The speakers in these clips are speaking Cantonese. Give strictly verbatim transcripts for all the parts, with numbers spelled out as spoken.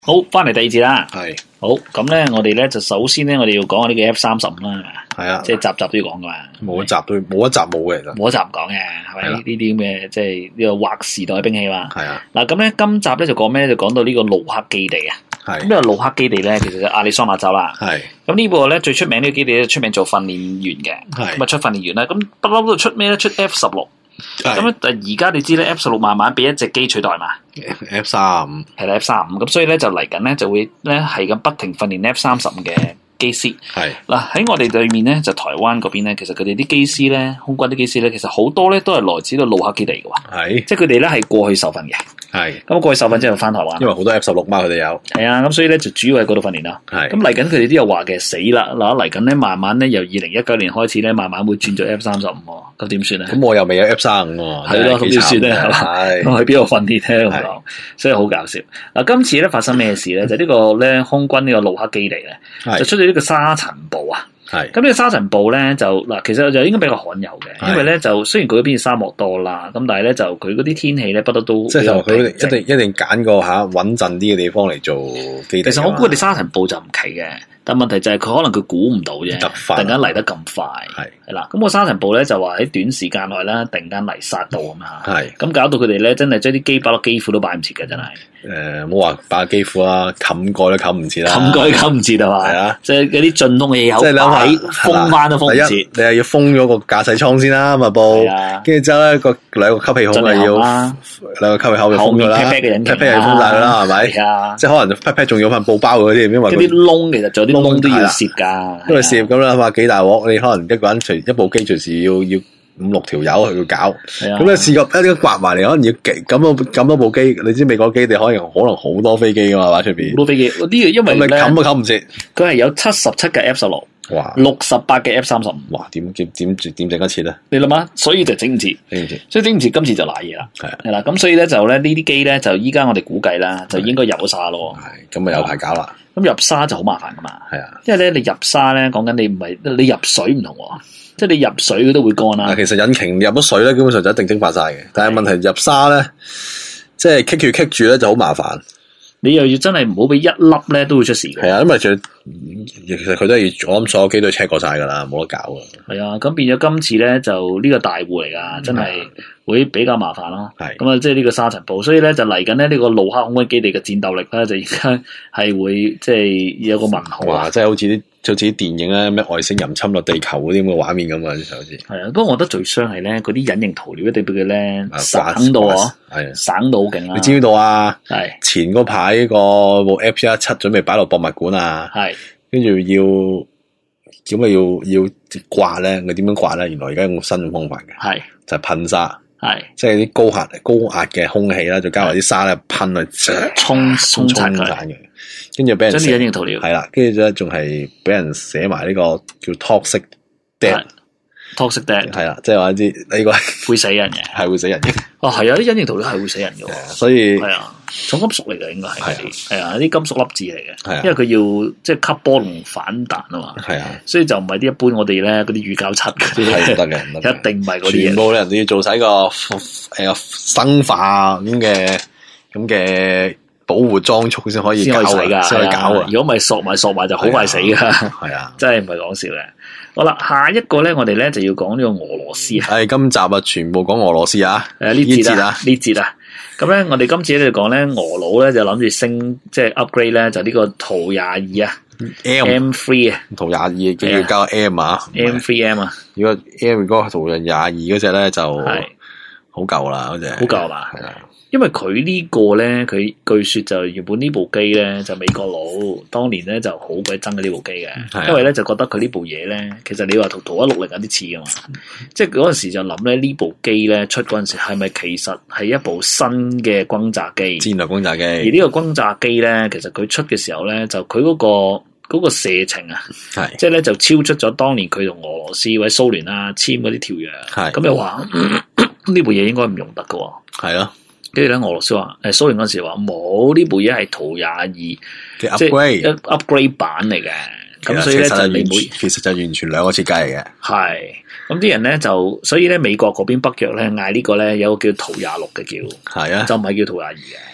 好，翻嚟第二節啦。 係好，咁咧，我哋咧就首先咧，我哋要講下呢個 F 三十五啦，係咪啊？ 係啊， 即係集集都要講噶嘛。 冇一集都冇一集冇嘅，其實冇一集唔講嘅，係咪？ 係啦呢啲咁嘅即係呢個劃時代兵器嘛。 係啊， 嗱，咁咧今集咧就講咩？就講到呢個盧克基地啊。咁係呢個盧克基地咧，其實就亞利桑那州啦。 係咁呢個咧最出名呢個基地咧，出名做訓練員嘅。 係咁啊出訓練員啦。咁不嬲都出咩咧？出 F 十六。咁係咧，但而家你知咧 F 十六慢慢俾一隻機取代嘛。 F 三五係啦 F 三十五，咁所以咧就嚟緊咧就會咧係咁不停訓練 F 三十五嘅機師。 係嗱喺我哋對面咧就台灣嗰邊咧，其實佢哋啲機師咧，空軍啲機師咧，其實好多咧都係來自個盧克基地嘅喎， 係即係佢哋咧係過去受訓嘅。 係， 咁過去受訓之後翻台灣， 因為好多 F 十六嘛，佢哋有係啊，咁所以咧就主要喺嗰度訓練啦。 係咁嚟緊佢哋都有話嘅死啦，嗱嚟緊咧慢慢咧由二零一九年開始咧，慢慢會轉咗 F 三十五喎，咁點算啊？ 咁我又未有 F 三五喎， 係咯，咁點算咧？係嘛？ 係咁去邊度訓練咧？咁係講，所以好搞笑。嗱，今次咧發生咩事咧？就呢個咧空軍呢個盧克基地咧，就係出咗呢個沙塵暴啊！ 係咁呢個沙塵暴咧就嗱，其實就應該比較罕有嘅，因為咧就雖然佢嗰邊沙漠多啦，咁但係咧就佢嗰啲天氣咧不得都即係就佢比較一定一定揀個嚇穩陣啲嘅地方嚟做基地。 其實我估佢哋沙塵暴就唔奇嘅，但問題就係佢可能佢估唔到啫， 突發突然間嚟得咁快， 係係啦。咁個沙塵暴咧就話喺短時間內啦，突然間嚟殺到咁啊！ 係咁搞到佢哋咧真係將啲機擺落機庫都擺唔切嘅，真係誒冇話擺機庫啦，冚蓋都冚唔切啦， 冚蓋冚唔切係嘛？ 係啊， 即係嗰啲進通嘅氣口即係擺諗下封翻都封唔第一切， 你係要封咗個駕駛艙先啦，咪部係啊， 跟住之後咧個兩個吸氣孔進係要啦， 兩個吸氣口就封咗啦， 後面 pat pat 嘅引擎 pat pat 係封晒佢啦，係咪？ 係啊， 即係可能 pat pat 仲有份布包嗰啲，因為嗰啲佢窿其實仲有啲窿都要係啦攝㗎， 因為攝咁啦嘛，幾大鑊，你可能一個人隨一部機隨時要要五六條友去搞， 係啊咁你試過一啲刮埋嚟，可能要幾咁多咁多部機，你知美國基地可能可能好多飛機噶嘛，喺出邊， 好多飛機，呢個因咁你為咧冚都冚唔切， 佢係有七十七嘅 F 十六， 哇六十八嘅 F 三十五， 哇點點點點整一次咧？ 你諗下，所以就整唔切。 整唔切？ 所以整唔切，今次就賴嘢啦， 係啊， 係啦，咁所以咧就咧呢啲機咧就依家我哋估計啦，就應該入咗沙咯。 係咁咪有排搞啦， 咁入沙就好麻煩噶嘛， 係啊。 因為咧你入沙咧講緊你唔係你入水唔同喎，即係你入水佢都會乾啦嗱，。其實引擎入咗水咧，基本上就一定蒸發晒嘅。但係問題入沙咧，即係棘住棘住咧就好麻煩。 你又要真係唔好俾一粒咧都會出事嘅。 係啊，因為仲其實佢都係我諗所有機都 check 過晒噶啦，冇得搞啊。 係啊，咁變咗今次咧就呢個大戶嚟噶，真係會比較麻煩咯。 係咁啊，即係呢個沙塵暴，所以咧就嚟緊咧呢個盧克空軍基地嘅戰鬥力咧就而家係會即係有個問號啊。 哇！即係好似啲好似啲電影咧，咩外星人侵略地球嗰啲咁嘅畫面咁啊，好似係啊，不過我覺得最傷係咧嗰啲隱形塗料一定俾佢咧啊省刮到啊， 係啊！ 省到好勁啊！ 你知唔知道啊？ 係前嗰排個部 F 一七準備擺落博物館啊， 係跟住要咁啊要要刮咧，佢點樣刮咧？原來而家用新嘅方法嘅， 係就係噴沙。 係即係啲高壓高壓嘅空氣啦，再加埋啲沙咧噴去沖沖刷佢， 散嘅，跟住俾人將啲寫隱形塗料係啦，跟住咧仲係俾人寫埋呢個叫 toxic dead， toxic dead 係啦，即係話啲呢個係會死人嘅。 係會死人嘅， 哦，係啊，啲隱形塗料係會死人嘅喎。 所以係啊，重金屬嚟嘅應該係係啊嗰啲，係啊，啲金屬粒子嚟嘅， 係啊因為佢要即係吸波同反彈啊嘛， 係啊， 所以就唔係啲一般我哋咧嗰啲乳膠漆嗰啲， 係唔得嘅，唔得嘅一定唔係嗰啲嘢。 全部人都要做晒個誒生化咁嘅咁嘅保護裝束先可以先搞可以洗㗎， 啊，先可以搞啊， 如果唔係索埋索埋就好快死㗎， 係啊。 真係唔係講笑嘅。好啦，下一個咧，我哋咧就要講呢個俄羅斯啊。 係今集啊，全部講俄羅斯啊， 誒呢節啊，呢節啊，咁咧我哋今次咧就講咧俄佬咧就諗住升即係 upgrade 咧就呢個圖廿二啊 M M 三啊圖廿二嘅要加 M 啊 M 三 M 啊， 如果 M 如果圖廿二嗰只咧就係好舊啦，嗰只好舊啦係啊， 因為佢呢個咧，佢據說就原本呢部機咧就美國佬當年咧就好鬼憎嘅呢部機嘅， 啊因為咧就覺得佢呢部嘢咧，其實你話同圖一六零有啲似噶嘛，即係嗰陣時就諗咧呢部機咧出嗰陣時係咪其實係一部新嘅轟炸機？ 戰略轟炸機， 而呢個轟炸機咧，其實佢出嘅時候咧，就佢嗰、個嗰、個射程啊， 係即係咧就超出咗當年佢同俄羅斯或者蘇聯啊簽嗰啲條約， 係咁又話呢部嘢應該唔用得噶喎。 係咯跟住咧，俄羅斯話誒蘇聯嗰時話冇，呢部嘢係圖廿二， 嘅即係 upgrade， 一 upgrade 版嚟嘅。咁所以咧就其實係完你每其實就完全兩個設計嚟嘅， 係咁啲人咧就，所以咧美國嗰邊北約咧嗌呢個咧有個叫圖廿六嘅叫， 係啊， 就唔係叫圖廿二嘅。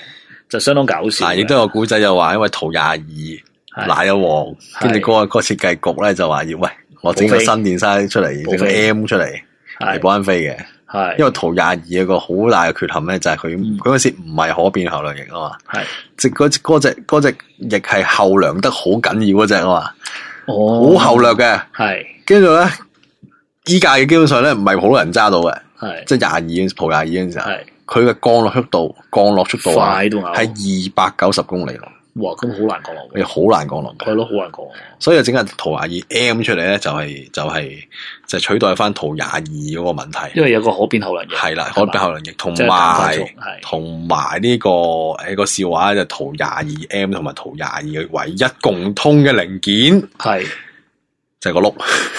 就相當搞笑。 嗱，亦都有古仔就話，因為圖廿二奶咗黃，跟住嗰個嗰個設計局咧就話要喂，我整個新電篩出嚟，整個 M 出嚟嚟保溫飛嘅。係，因為圖廿二有個好大嘅缺陷咧，就係佢佢嗰時唔係可變後涼液啊嘛。係，即嗰隻嗰隻嗰隻液係後涼得好緊要嗰隻啊嘛。哦，好後涼嘅。係，跟住咧，依架嘅基本上咧唔係好多人揸到嘅。係，即係廿二圖廿二嗰陣時候，佢嘅降落速度降落速度快到係二百九十公里咯。哇，咁好難降落，你好難降落嘅，係咯，好難降落。所以整個圖廿二 M 出嚟咧，就係、是、就係、是、就取代翻圖廿二嗰個問題。因為有個可變後涼液，係啦，可變後涼液，同埋同埋呢個誒個笑話就圖廿二 M 同埋圖廿二嘅唯一共通嘅零件係就係個轆。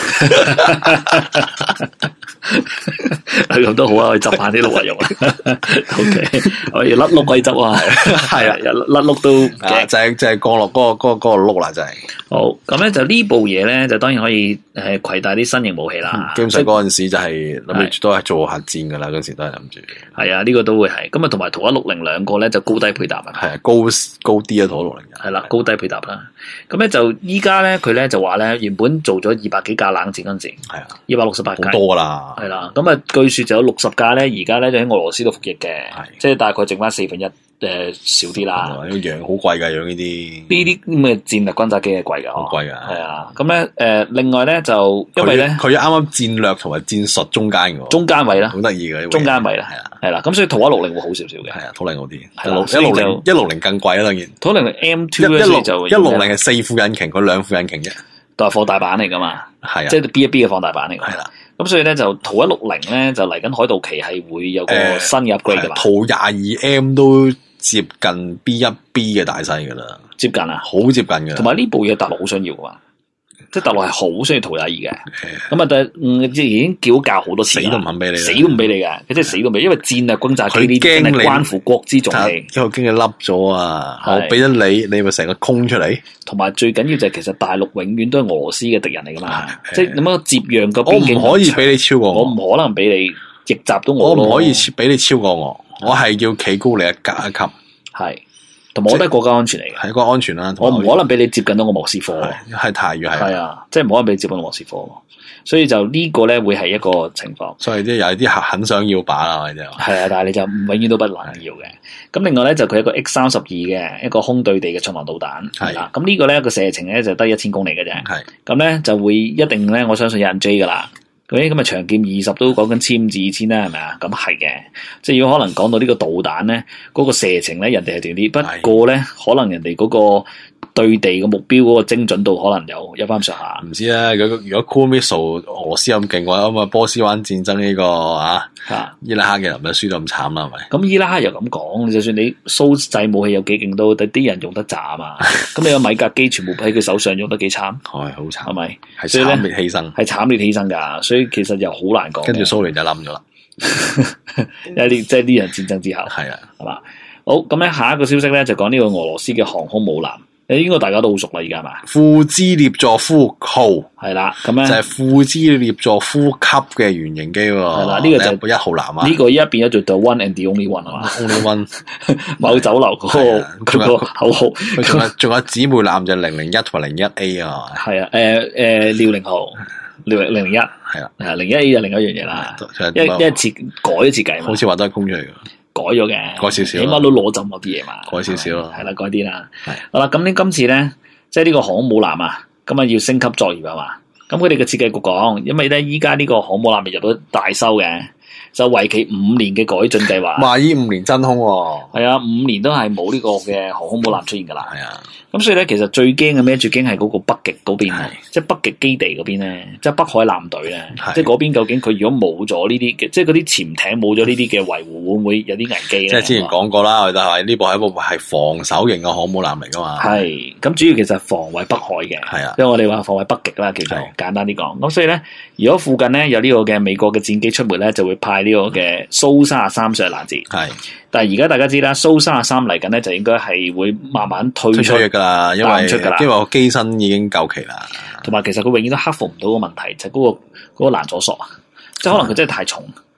咁都好啊，可以執下啲轆啊用啊。O K， 可以甩轆可以執啊，係啊，甩轆都就係就係降落嗰個嗰個嗰個轆啦，就係。好，咁咧就呢部嘢咧，就當然可以誒攜帶啲新型武器啦。基本上嗰陣時就係諗住都係做核戰噶啦，嗰時都係諗住。係啊，呢個都會係。咁啊，同埋圖一六零兩個咧就高低配搭啊。係啊，高高啲啊，圖一六零。係啦，高低配搭啦。咁咧就依家咧佢咧就話咧原本做咗二百幾架冷戰嗰陣時，係啊，二百六十八架。好多噶啦。係啦，咁啊，據說就有六十架咧，而家咧就喺俄羅斯度服役嘅，即係大概剩翻四分一，誒少啲啦。養好貴噶，養呢啲呢啲咁嘅戰略轟炸機係貴噶，好貴噶。係啊，咁咧誒，另外咧就因為咧，佢啱啱戰略同埋戰術中間嘅，中間位啦，好得意嘅，中間位啦，係啊，係啦，咁所以圖一六零會好少少嘅，係啊，圖一六零好啲，一六零一六零更貴啊，當然，圖一六零 M two 一六就一六零係四副引擎，佢兩副引擎啫，都係放大版嚟噶嘛，係啊，即係 B 一 B 嘅放大版嚟，係啦。咁所以咧就圖一六零咧就嚟緊海盜旗係會有個新嘅 upgrade 噶嘛，圖廿二 M 都接近 B 一 B 嘅大細噶啦，接近啊，好接近噶。同埋呢部嘢大陸好想要噶嘛，即係大陸係好想要圖廿二嘅。咁啊，但係嗯，即係已經叫價好多次，死都唔肯俾你，死都唔俾你嘅，佢真係死都唔俾，因為戰略轟炸機呢啲真係關乎國之重器，因為驚佢凹咗啊，我俾咗你，你咪成個空出嚟。同埋最緊要就係其實大陸永遠都係俄羅斯嘅敵人嚟噶嘛，即係咁樣接壤個邊境，我唔可以俾你超過我，我唔可能俾你逆襲到我，我唔可以俾你超過我，我係要企高你一格一級，係，同埋我都係國家安全嚟嘅，係國家安全啦，我唔可能俾你接近到我莫斯科，係太遠係，係啊，即係唔可能俾你接近到莫斯科，所以就呢個咧會係一個情況，所以啲有啲客很想要把啦，或者係啊，但係你就永遠都不能要嘅。咁另外咧就佢一個 X 三十二嘅一個空對地嘅巡航導彈，係啦，咁呢個咧個射程咧就得一千公里嘅啫，係，咁咧就會一定咧我相信有人追噶啦。咁咁啊長劍二十都講緊千五至二千啦，係咪啊？咁係嘅，即係如果可能講到呢個導彈咧，嗰、嗰個射程咧人哋係短啲，不過咧可能人哋嗰個對地嘅目標嗰個精準度可能有有翻上下。唔知啦，如果如果 Cool Missile 俄羅斯咁勁嘅話，咁啊波斯灣戰爭呢、呢個啊，啊伊拉克嘅唔係輸到咁慘啦，係咪？咁伊拉克又咁講，就算你蘇製武器有幾勁都，啲人用得渣啊嘛。咁你個米格機全部喺佢手上用得幾慘？係好慘，係咪？係慘烈犧牲，係慘烈犧牲㗎，所以其實又好難講。跟住蘇聯就冧咗啦，因為即係啲人戰爭之後，係啊，係嘛？好，咁咧下一個消息咧就講呢個俄羅斯嘅航空母艦。誒，應該大家都好熟啦，而家係嘛？庫茲列佐夫號係啦，咁咧就係庫茲列佐夫級嘅原型機喎。係啦，呢、這個就係一號艦啊。呢、這個依家變咗做 The One and the Only One 係嘛 ？Only One 某酒樓嗰、那個嗰個口號。仲有仲有姊妹艦就零零一同埋零一 A 啊。係啊，誒誒遼寧號，遼零零一係啦，係零一 A 就另一樣嘢啦。一一設改咗設計嘛，好似話都係空出嚟嘅。改咗嘅，改少少，起碼都攞走某啲嘢嘛，改少少咯，係啦，改啲啦。好啦，咁呢今次咧，即係呢個航空母艦啊，咁啊要升級作業啊嘛。咁佢哋嘅設計局講，因為咧依家呢個航空母艦未入到大修嘅，就為期五年嘅改進計劃。哇！依五年真空喎，係啊，五年都係冇呢個嘅航空母艦出現噶啦。係啊，咁所以咧，其實最驚嘅咩？最驚係嗰個北極嗰邊，即係北極基地嗰邊咧，即係北海艦隊咧，即係嗰邊究竟佢如果冇咗呢啲嘅，即係嗰啲潛艇冇咗呢啲嘅維護，會唔會有啲危機咧？即係之前講過啦，我哋都係呢部係一部係防守型嘅航空母艦嚟噶嘛。係，咁主要其實係防衛北海嘅，係啊，因為我哋話防衛北極啦，其實簡單啲講。咁所以咧，如果附近咧有呢個嘅美國嘅戰機出沒咧，就會派呢個嘅蘇三十三上攔截。係。但係而家大家知啦，蘇三十三嚟緊咧，就應該係會慢慢退出噶啦，因為因為個機身已經夠期啦。同埋其實佢永遠都克服唔到個問題，就係、是、嗰、那個嗰、那個攔阻索啊，即係可能佢真係太重，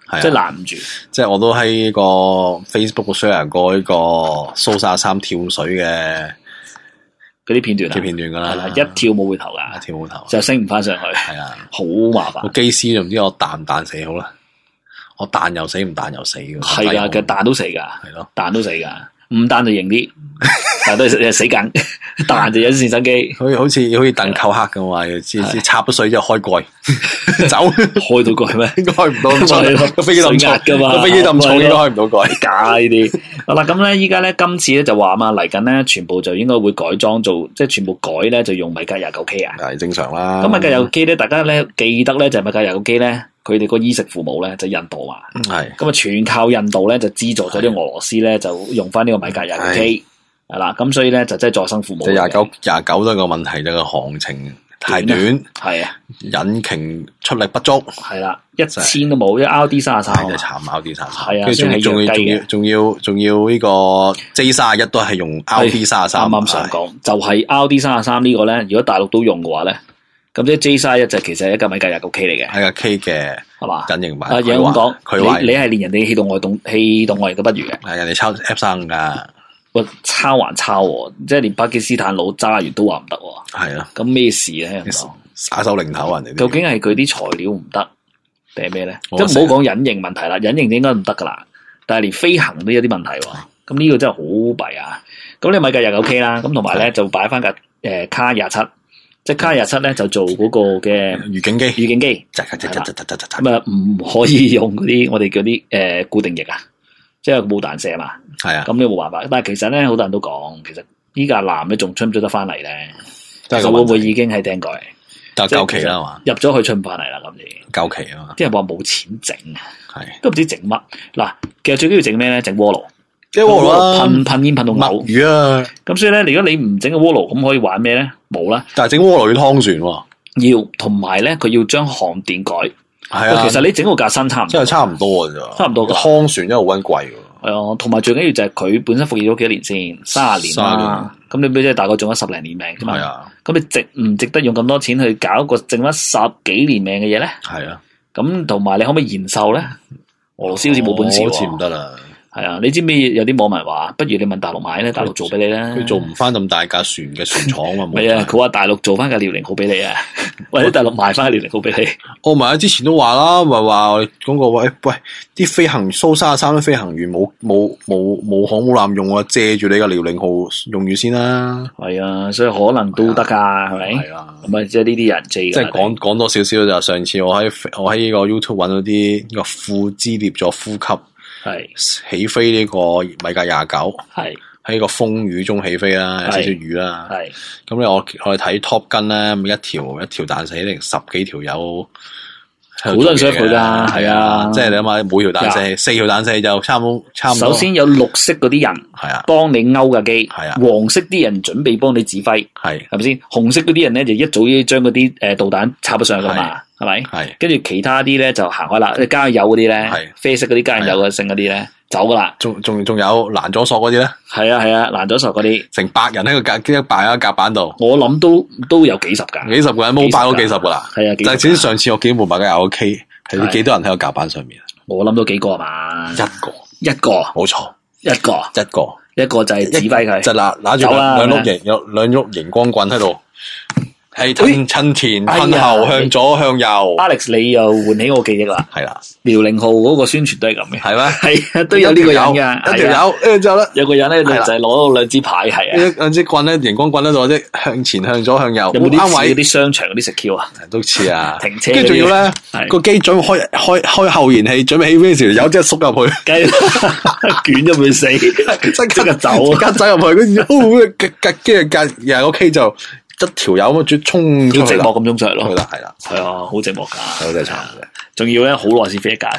即係攔唔住。 即係我都喺個 Facebook share 過呢個蘇三三跳水嘅嗰啲片段嘅片段噶啦， 係啦，一跳冇回頭噶， 一跳冇頭就升唔翻上去， 係啊， 好麻煩。 個機師就唔知我彈唔彈死好啦，我彈又死，唔彈又死嘅， 係噶，其實彈都死噶， 係咯， 彈都死噶，唔彈就型啲，但都係死緊，彈就有線手機， 好似好似好似鄧寇克咁話，先先插咗水之後開蓋走， 開到蓋咩？ 應該開唔到，個飛機咁重噶嘛， 個飛機咁重應該開唔到蓋， 假呢啲。好啦，咁咧依家咧今次咧就話嘛嚟緊咧，全部就應該會改裝做，即係全部改咧就用米格廿九 K 啊， 係正常啦。 咁米格廿九 K 咧，大家咧記得咧就係米格廿九 K 咧，佢哋個衣食父母咧就印度嘛， 係咁啊全靠印度咧就資助咗啲俄羅斯咧就用翻呢個米格廿九 K 係啦，咁所以咧就真係再生父母。 即係廿九廿九都係個問題，就個航程太短， 係啊， 引擎出力不足， 係啦，一千都冇，一 R D 三十三， 真係慘 R D 三十三， 係啊， 跟住仲要仲要仲要仲要呢個 J 三十一都係用 R D 三十三， 啱啱想講就係 R D 三十三呢個咧，如果大陸都用嘅話咧，咁即係 J 三十一就其實係一架米格廿九 K 嚟嘅， 係架 K 嘅係嘛隱形版。 啊，有咁講， 佢話你你係連人哋氣動外動氣動外形都不如嘅， 係人哋抄 F 三噶。 喂，抄還抄喎，即係連巴基斯坦佬揸完都話唔得喎。 係啊， 咁咩事咧？ 耍手擰頭人哋。 究竟係佢啲材料唔得，定係咩咧？即係唔好講隱形問題啦，隱形應該唔得噶啦，但係連飛行都有啲問題喎。咁呢個真係好弊啊！咁你米格廿九 K 啦，咁同埋咧就擺翻架誒卡廿七，即係卡廿七咧就做嗰個嘅預警機， 預警機，咁啊唔可以用嗰啲我哋叫啲誒固定翼啊。即係冇彈射嘛， 係啊， 咁你冇辦法。但係其實咧，好多人都講，其實依架艦咧仲出唔出得翻嚟咧？其實會唔會已經係釘蓋？ 就夠期啦嘛， 入咗去出唔翻嚟啦，今次夠期啊嘛。 啲人話冇錢整， 係都唔知整乜。嗱，其實最緊要整咩咧？整鍋爐， 即係鍋爐噴噴煙噴到嘔魚啊！ 咁所以咧，如果你唔整個鍋爐，咁可以玩咩咧？冇啦。 但係整鍋爐要湯船喎， 要同埋咧，佢要將航電改。 係啊， 其實你整個架身差唔多， 真係差唔多嘅咋， 差唔多。 湯船真係好鬼貴嘅。 係啊，同埋最緊要就係佢本身服役咗幾多年先，三十年啦。咁你俾即係大概中咗十零年命啫嘛。係啊，咁你值唔值得用咁多錢去搞一個剩翻十幾年命嘅嘢咧？ 係啊， 咁同埋你可唔可以延壽咧？俄羅斯好似冇本事， 好似唔得啦。 係啊，你知唔知有啲網民話，不如你問大陸買咧，大陸做俾你啦。 佢做唔翻咁大架船嘅船廠啊嘛。 係啊，佢話大陸做翻架遼寧號俾你啊，或者大陸賣翻架遼寧號俾你。 我咪啊，之前都話啦，咪話我哋講過喂喂，啲飛行蘇三十三啲飛行員冇冇冇冇航母艦用啊，借住你個遼寧號用住先啦。 係啊，所以可能都得噶，係咪？係啊，咁啊，即係呢啲人借。 即係講講多少少就上次我喺我喺呢個 YouTube 揾到啲呢個副支列咗呼吸。係起飛呢個米格廿九，係喺個風雨中起飛啦，有少少雨啦。係咁咧，我我哋睇 Top Gun 咧，一條一條彈射定十幾條友， 好多人想佢噶，係啊， 即係你諗下，每條彈射四條彈射就差唔多，差唔多。 首先有綠色嗰啲人係啊，幫你勾架機，係啊，黃色啲人準備幫你指揮，係係咪先？紅色嗰啲人咧就一早已經將嗰啲誒導彈插咗上去噶嘛。係咪？係，跟住其他啲咧就行開啦。你加油嗰啲咧，啡色嗰啲加油嘅剩嗰啲咧，走噶啦。仲仲仲有攔咗索嗰啲咧？係啊係啊，攔咗索嗰啲，成百人喺個夾一排喺個夾板度。我諗都都有幾十架，幾十個人冇爆咗幾十噶啦。係啊，但係至上次我見冇爆嘅有 K，係幾多人喺個夾板上面？我諗到幾個係嘛？一個，一個，冇錯，一個，一個，一個就係指揮佢，就拿拿住兩碌熒有兩碌熒光棍喺度。係趁趁前趁後向左向右 ，Alex 你又喚起我記憶啦，係啦，遼寧號嗰個宣傳都係咁嘅，係咩？係啊，都有呢個人噶，一條友，跟住之後咧，有個人咧就係攞兩支牌，係啊，兩支棍咧，熒光棍咧就或者向前向左向右，有冇啲似嗰啲商場嗰啲食 Q 啊？都似啊，停車，跟住仲要咧個機準備開開開後燃氣，準備起飛時，有隻縮入去，捲咗佢死，即刻走，即刻走入去，跟住哦，跟跟住隔又係個 K 就。一條友咁樣衝出去，寂寞咁衝出嚟咯，係啦，係啦，係啊，好寂寞噶，係真係慘嘅，仲要咧好耐先飛一架。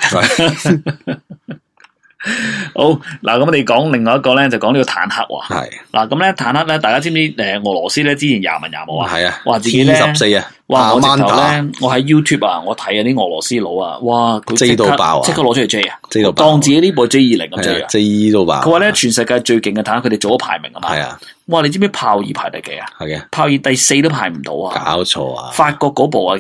好嗱，咁我哋講另外一個咧，就講呢個坦克喎。係嗱，咁咧坦克咧，大家知唔知誒？俄羅斯咧之前廿文廿武啊，係啊，話自己咧十四啊，哇！我直頭咧，我喺 YouTube 啊，我睇啊啲俄羅斯佬啊，哇！佢即刻即刻攞出嚟 J 啊，當自己呢部 J 二零咁 J 啊 ，J 到爆。佢話咧，全世界最勁嘅坦克，佢哋做咗排名啊嘛。係啊，哇！你知唔知豹二排第幾啊？係嘅，豹二第四都排唔到啊！搞錯啊！法國嗰部啊，記唔記得？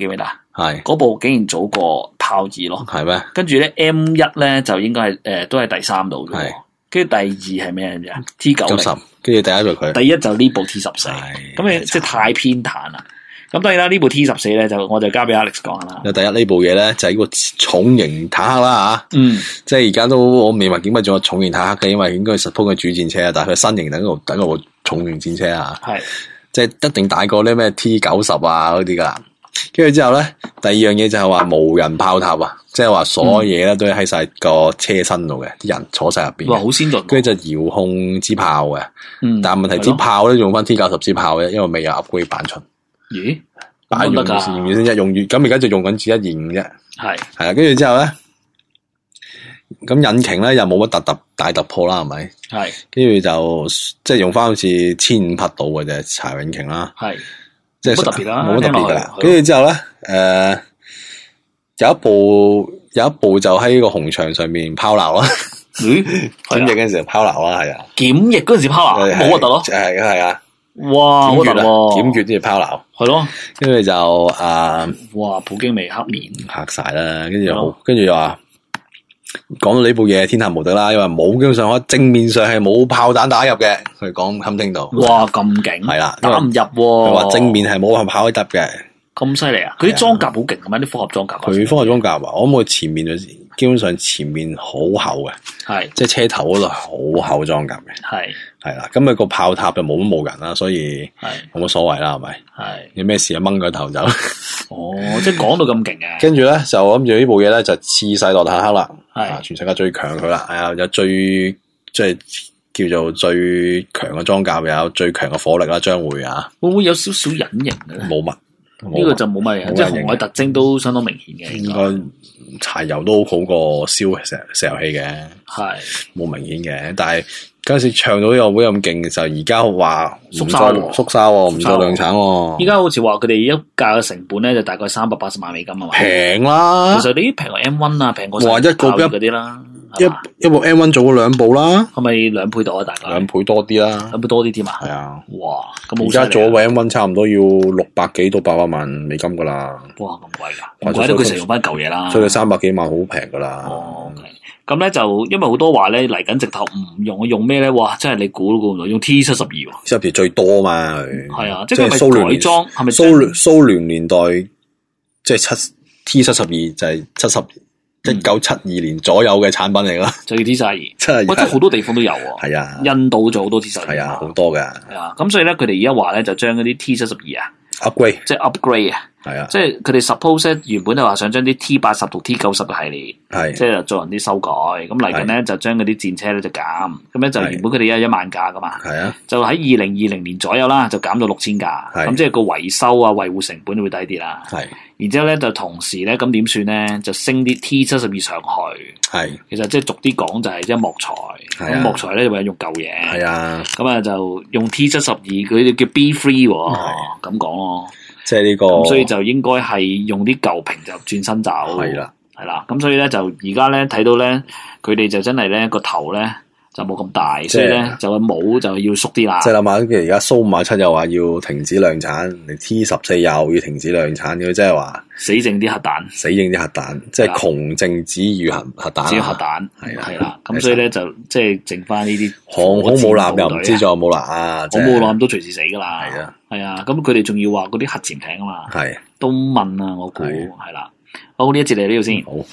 係嗰部竟然早過炮二咯， 係咩？ 跟住咧 M 一咧就應該係誒、呃、都係第三度嘅，跟住第二係咩嘢 T 九十， 跟住第一就佢， 第一就呢部 T 十四，咁你即係太偏袒啦。咁當然啦，呢部 T 十四咧就我就交俾 Alex 講啦。 第一呢部嘢咧就係、是、個重型坦克啦吓， 嗯， 即係而家都我未話點解仲有重型坦克嘅，因為應該係 suppose 嘅主戰車，但係佢身形等個等個重型戰車啊，係，即係一定大過啲咩 T 九十啊嗰啲噶。跟住之後咧，第二樣嘢就係話無人炮塔啊，即係話所有嘢咧都喺晒個車身度嘅，啲、嗯、人坐晒入邊。 哇，好先進！ 跟住就遙控支炮嘅，嗯，但係問題支炮咧用翻 T 九十支炮嘅，因為未有 upgrade 版出。 咦？ 版用完先一用完，咁而家就用緊至一二五啫。係係啦，跟住之後咧，咁引擎咧又冇乜突突大突破啦，係咪？係。跟住就即係用翻好似千五匹度嘅啫，柴引擎啦。係。即係冇乜特別啦，冇乜特別噶啦。跟住之後咧，誒、呃，有一部有一部就喺個紅牆上面拋錨啦。檢疫嗰陣時拋錨啦，係啊。檢疫嗰陣時拋錨，好核突咯。係係啊。哇，好核突喎！檢閱啲拋錨，係咯。跟住就誒、呃， 哇，普京未黑面嚇晒啦。跟住好，跟住又話講到呢部嘢天下無敵啦，因為冇基本上可正面上係冇炮彈打入嘅。佢講堪聽到， 哇咁勁，係啦，打唔入。佢話正面係冇炮可以得嘅， 咁犀利啊！佢啲裝甲好勁嘅咩？啲複合裝甲， 佢複合裝甲啊！我諗佢前面就基本上前面好厚嘅，係即係車頭嗰度好厚裝甲嘅，係係啦。咁佢個炮塔就冇乜冇人啦，所以係冇乜所謂啦，係咪？係有咩事啊？掹個頭走。 哦，即係講到咁勁嘅。 跟住咧就諗住呢部嘢咧就次世代坦克啦，係全世界最強佢啦，係啊，有最即係叫做最強嘅裝甲，又有最強嘅火力啦，將會啊。 會唔會有少少隱形嘅咧？ 冇乜。 呢個就冇乜，即係紅外特徵都相當明顯嘅。 應該柴油都好過燒石石油氣嘅，係冇明顯嘅。但係嗰陣時唱到呢個會咁勁嘅時候，而家話縮沙縮沙唔再量產。 依家好似話佢哋一架嘅成本咧就大概三百八十萬美金啊嘛。 平啦， 其實你平過 M 一 啊，平過哇一個一嗰啲啦。 一一部 M 一 做過兩部啦， 係咪兩倍多啊？大概兩倍多啲啦， 兩倍多啲添啊？ 係啊， 哇！咁而家做個 M 一 差唔多要六百幾到八百萬美金噶啦。 哇！咁貴噶，唔怪得佢成用翻舊嘢啦。 所以三百幾萬好平噶啦。 哦，咁咧就因為好多話咧嚟緊直頭唔用，用咩咧？哇！真係你估都估唔到，用 T 七十二喎。T 七十二最多嘛？係啊，即係蘇聯改裝，係咪蘇聯蘇聯年代即係七 T 七十二就係七十。一九七二年左右嘅產品嚟啦， 就要 T 七十二，七十二，我覺得好多地方都有喎。係啊，印度做好多 T 七十二，係啊，好多噶。係啊，咁所以咧，佢哋而家話咧就將嗰啲 T 七十二啊 upgrade， 即係 upgrade 啊。係啊，即係佢哋 suppose 原本就話想將啲 T 八十同 T 九十嘅系列，係即係做人啲修改。咁嚟緊咧就將嗰啲戰車咧就減，咁咧就原本佢哋一一萬架噶嘛，係啊，就喺二零二零年左右啦，就減到六千架。咁即係個維修啊、維護成本會低啲啦。係。然之後咧就同時咧咁點算咧？就升啲 T 七十二上去。係，其實即係逐啲講就係即係木材。咁木材咧就為用舊嘢。係啊。咁啊就用 T 七十二，佢哋叫 B three 喎。咁講咯。即係呢個。咁所以就應該係用啲舊瓶就轉身走。係啦。係啦。咁所以咧就而家咧睇到咧，佢哋就真係咧個頭咧。就冇咁大，所以咧就冇就要縮啲啦。即係諗下，跟住而家蘇五廿七又話要停止量產，你 T 十四又要停止量產，佢即係話死剩啲核彈，死剩啲核彈，即係窮剩止於核核彈，止核彈係啦，係啦。咁所以咧就即係剩翻呢啲航空母艦又唔知仲有冇啦啊！航空母艦都隨時死噶啦，係啊，係啊。咁佢哋仲要話嗰啲核潛艇啊嘛，係都問啊，我估係啦。好，呢一節嚟呢度先。好。